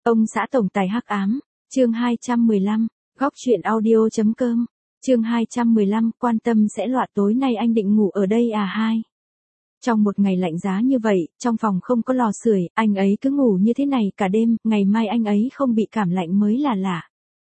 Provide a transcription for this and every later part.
Ông xã tổng tài hắc ám, chương 215, góc truyện audio.com, chương 215, quan tâm sẽ loạt tối nay anh định ngủ ở đây à hai. Trong một ngày lạnh giá như vậy, trong phòng không có lò sưởi, anh ấy cứ ngủ như thế này cả đêm, ngày mai anh ấy không bị cảm lạnh mới là lạ.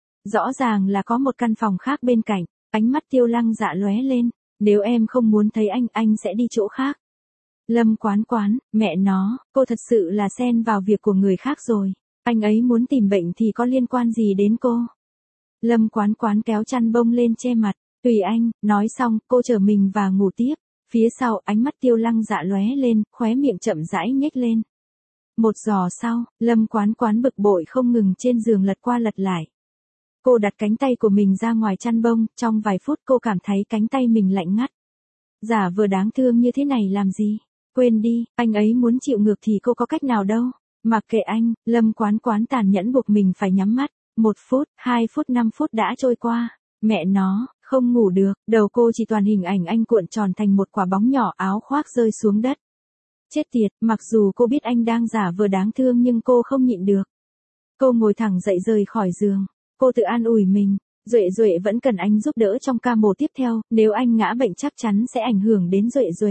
Rõ ràng là có một căn phòng khác bên cạnh, ánh mắt Tiêu Lăng Dạ lóe lên, nếu em không muốn thấy anh sẽ đi chỗ khác. Lâm Quán Quán, mẹ nó, cô thật sự là xen vào việc của người khác rồi, anh ấy muốn tìm bệnh thì có liên quan gì đến cô. Lâm Quán Quán kéo chăn bông lên che mặt, tùy anh, nói xong, cô trở mình và ngủ tiếp. Phía sau, ánh mắt Tiêu Lăng Dạ lóe lên, khóe miệng chậm rãi nhếch lên. Một giò sau, Lâm Quán Quán bực bội không ngừng trên giường lật qua lật lại. Cô đặt cánh tay của mình ra ngoài chăn bông, trong vài phút cô cảm thấy cánh tay mình lạnh ngắt. Giả vờ đáng thương như thế này làm gì? Quên đi, anh ấy muốn chịu ngược thì cô có cách nào đâu. Mặc kệ anh, Lâm Quán Quán tàn nhẫn buộc mình phải nhắm mắt. 1 phút, 2 phút, 5 phút đã trôi qua. Mẹ nó, không ngủ được, đầu cô chỉ toàn hình ảnh anh cuộn tròn thành một quả bóng nhỏ, áo khoác rơi xuống đất. Chết tiệt, mặc dù cô biết anh đang giả vờ đáng thương nhưng cô không nhịn được. Cô ngồi thẳng dậy rời khỏi giường. Cô tự an ủi mình, Duệ vẫn cần anh giúp đỡ trong ca mổ tiếp theo, nếu anh ngã bệnh chắc chắn sẽ ảnh hưởng đến Duệ.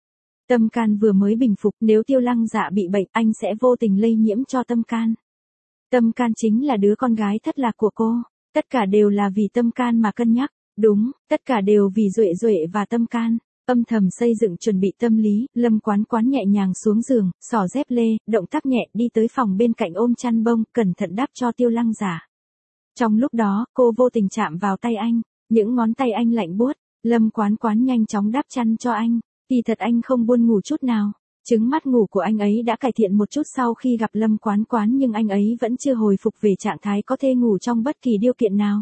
Tâm Can vừa mới bình phục, nếu Tiêu Lăng Dạ bị bệnh, anh sẽ vô tình lây nhiễm cho Tâm Can. Tâm Can chính là đứa con gái thất lạc của cô, tất cả đều là vì Tâm Can mà cân nhắc, đúng, tất cả đều vì Duệ và Tâm Can. Âm thầm xây dựng chuẩn bị tâm lý, Lâm Quán Quán nhẹ nhàng xuống giường, xỏ dép lê, động tác nhẹ đi tới phòng bên cạnh ôm chăn bông, cẩn thận đắp cho Tiêu Lăng Dạ. Trong lúc đó, cô vô tình chạm vào tay anh, những ngón tay anh lạnh buốt, Lâm Quán Quán nhanh chóng đắp chăn cho anh, kỳ thật anh không buồn ngủ chút nào. Chứng mắt ngủ của anh ấy đã cải thiện một chút sau khi gặp Lâm Quán Quán nhưng anh ấy vẫn chưa hồi phục về trạng thái có thể ngủ trong bất kỳ điều kiện nào.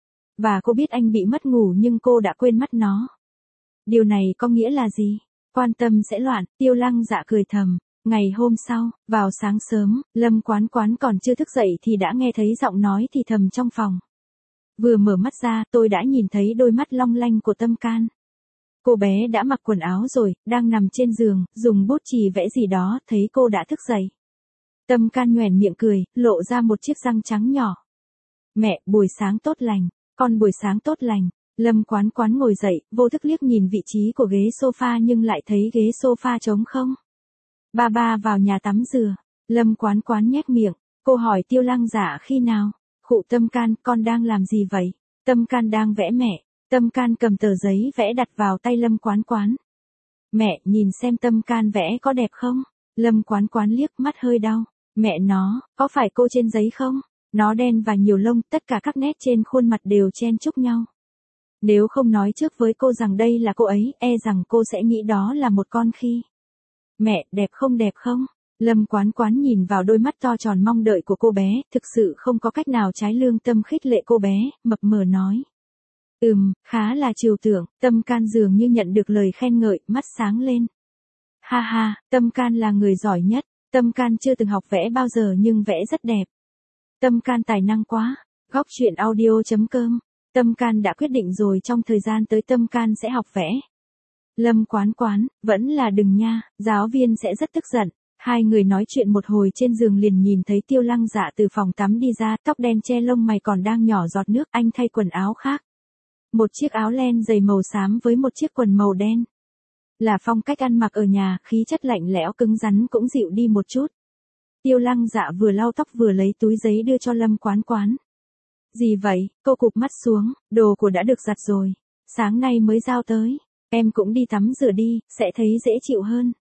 Và cô biết anh bị mất ngủ nhưng cô đã quên mất nó. Điều này có nghĩa là gì? Quan tâm sẽ loạn, Tiêu Lăng Dạ cười thầm. Ngày hôm sau, vào sáng sớm, Lâm Quán Quán còn chưa thức dậy thì đã nghe thấy giọng nói thì thầm trong phòng. Vừa mở mắt ra, tôi đã nhìn thấy đôi mắt long lanh của Tâm Can. Cô bé đã mặc quần áo rồi, đang nằm trên giường, dùng bút chì vẽ gì đó, thấy cô đã thức dậy. Tâm Can nhoẻn miệng cười, lộ ra một chiếc răng trắng nhỏ. Mẹ, buổi sáng tốt lành, con buổi sáng tốt lành. Lâm Quán Quán ngồi dậy, vô thức liếc nhìn vị trí của ghế sofa nhưng lại thấy ghế sofa trống không. Ba vào nhà tắm rửa. Lâm Quán Quán nhếch miệng, cô hỏi Tiêu Lăng Dạ khi nào. Khụ Tâm Can, con đang làm gì vậy? Tâm Can đang vẽ mẹ. Tâm Can cầm tờ giấy vẽ đặt vào tay Lâm Quán Quán. Mẹ, nhìn xem Tâm Can vẽ có đẹp không? Lâm Quán Quán liếc, mắt hơi đau. Mẹ nó, có phải cô trên giấy không? Nó đen và nhiều lông, tất cả các nét trên khuôn mặt đều chen chúc nhau. Nếu không nói trước với cô rằng đây là cô ấy, e rằng cô sẽ nghĩ đó là một con khi. Mẹ, đẹp không? Lâm Quán Quán nhìn vào đôi mắt to tròn mong đợi của cô bé, thực sự không có cách nào trái lương tâm khích lệ cô bé, mập mờ nói. Khá là trừu tượng, Tâm Can dường như nhận được lời khen ngợi, mắt sáng lên. Ha ha, Tâm Can là người giỏi nhất, Tâm Can chưa từng học vẽ bao giờ nhưng vẽ rất đẹp. Tâm Can tài năng quá, góc truyện audio.com, Tâm Can đã quyết định rồi trong thời gian tới Tâm Can sẽ học vẽ. Lâm Quán Quán, vẫn là đừng nha, giáo viên sẽ rất tức giận. Hai người nói chuyện một hồi trên giường liền nhìn thấy Tiêu Lăng Dạ từ phòng tắm đi ra, tóc đen che lông mày còn đang nhỏ giọt nước, anh thay quần áo khác. Một chiếc áo len dày màu xám với một chiếc quần màu đen. Là phong cách ăn mặc ở nhà, khí chất lạnh lẽo cứng rắn cũng dịu đi một chút. Tiêu Lăng Dạ vừa lau tóc vừa lấy túi giấy đưa cho Lâm Quán Quán. Gì vậy? Cô cụp mắt xuống, đồ của đã được giặt rồi. Sáng nay mới giao tới. Em cũng đi tắm rửa đi, sẽ thấy dễ chịu hơn.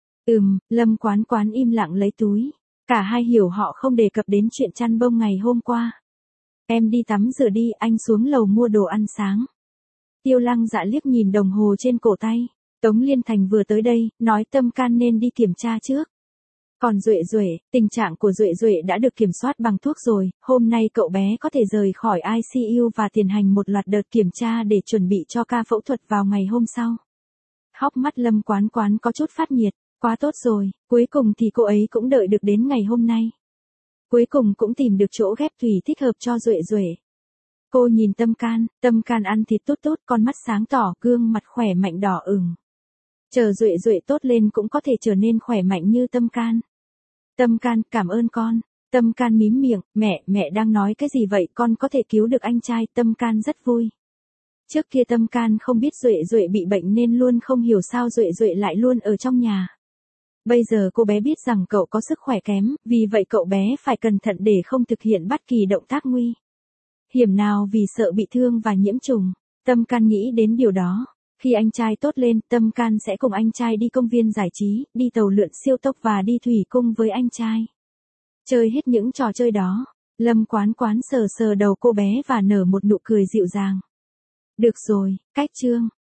Lâm Quán Quán im lặng lấy túi. Cả hai hiểu họ không đề cập đến chuyện chăn bông ngày hôm qua. Em đi tắm rửa đi, anh xuống lầu mua đồ ăn sáng. Tiêu Lăng Dạ liếc nhìn đồng hồ trên cổ tay. Tống Liên Thành vừa tới đây, nói Tâm Can nên đi kiểm tra trước. Còn Duệ, tình trạng của Duệ đã được kiểm soát bằng thuốc rồi, hôm nay cậu bé có thể rời khỏi ICU và tiến hành một loạt đợt kiểm tra để chuẩn bị cho ca phẫu thuật vào ngày hôm sau. Hốc mắt Lâm Quán Quán có chút phát nhiệt, quá tốt rồi, cuối cùng thì cô ấy cũng đợi được đến ngày hôm nay. Cuối cùng cũng tìm được chỗ ghép thủy thích hợp cho Duệ. Cô nhìn Tâm Can ăn thịt tốt, con mắt sáng tỏ, gương mặt khỏe mạnh đỏ ửng. Chờ Duệ tốt lên cũng có thể trở nên khỏe mạnh như Tâm Can. Tâm Can, cảm ơn con. Tâm Can mím miệng, mẹ đang nói cái gì vậy, con có thể cứu được anh trai. Tâm Can rất vui. Trước kia Tâm Can không biết Duệ Duệ bị bệnh nên luôn không hiểu sao Duệ Duệ lại luôn ở trong nhà. Bây giờ cô bé biết rằng cậu có sức khỏe kém, vì vậy cậu bé phải cẩn thận để không thực hiện bất kỳ động tác nguy hiểm nào vì sợ bị thương và nhiễm trùng. Tâm Can nghĩ đến điều đó. Khi anh trai tốt lên, Tâm Can sẽ cùng anh trai đi công viên giải trí, đi tàu lượn siêu tốc và đi thủy cung với anh trai. Chơi hết những trò chơi đó, Lâm Quán Quán sờ sờ đầu cô bé và nở một nụ cười dịu dàng. Được rồi, cách chương.